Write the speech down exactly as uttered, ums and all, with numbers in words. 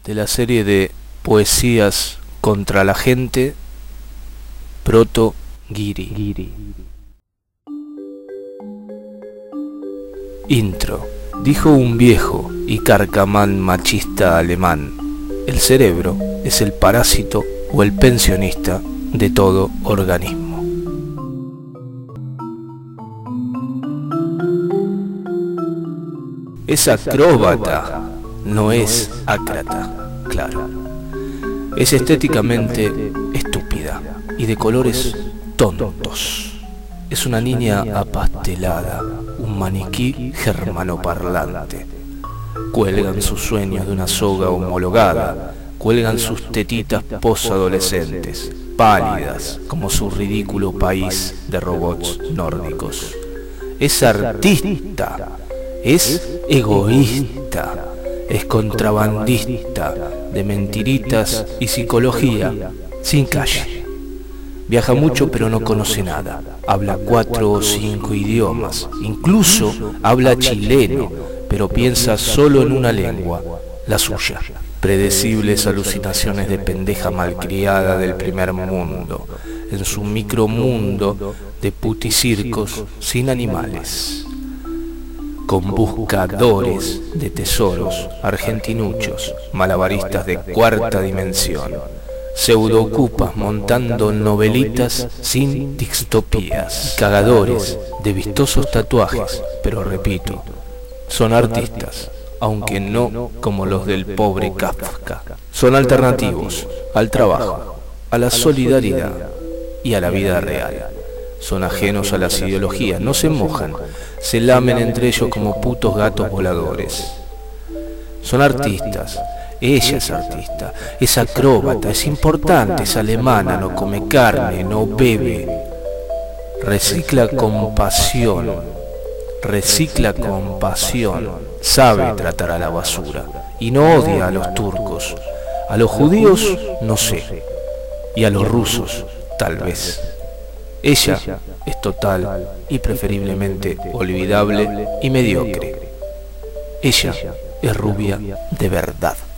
de la serie de poesías contra la gente, Proto Giri. Intro. Dijo un viejo y carcamán machista alemán: el cerebro es el parásito o el pensionista de todo organismo. Es acróbata, no es ácrata, claro. Es estéticamente estúpida y de colores tontos. Es una niña apastelada, un maniquí germanoparlante. Cuelgan sus sueños de una soga homologada, cuelgan sus tetitas posadolescentes, pálidas como su ridículo país de robots nórdicos. Es artista, es egoísta, es contrabandista de mentiritas y psicología sin calle. Viaja mucho pero no conoce nada. Habla cuatro o cinco idiomas. Incluso habla chileno, pero piensa solo en una lengua, la suya. Predecibles alucinaciones de pendeja malcriada del primer mundo, en su micromundo de puticircos sin animales. Con buscadores de tesoros, argentinuchos, malabaristas de cuarta dimensión, pseudoocupas montando novelitas sin distopías, cagadores de vistosos tatuajes, pero repito, son artistas, aunque no como los del pobre Kafka. Son alternativos al trabajo, a la solidaridad y a la vida real. Son ajenos a las ideologías, no se mojan, se lamen entre ellos como putos gatos voladores. Son artistas, ella es artista, es acróbata, es importante, es alemana, no come carne, no bebe. Recicla con pasión, recicla con pasión, sabe tratar a la basura y no odia a los turcos. A los judíos no sé, y a los rusos tal vez. Ella es total y preferiblemente olvidable y mediocre. Ella es rubia de verdad.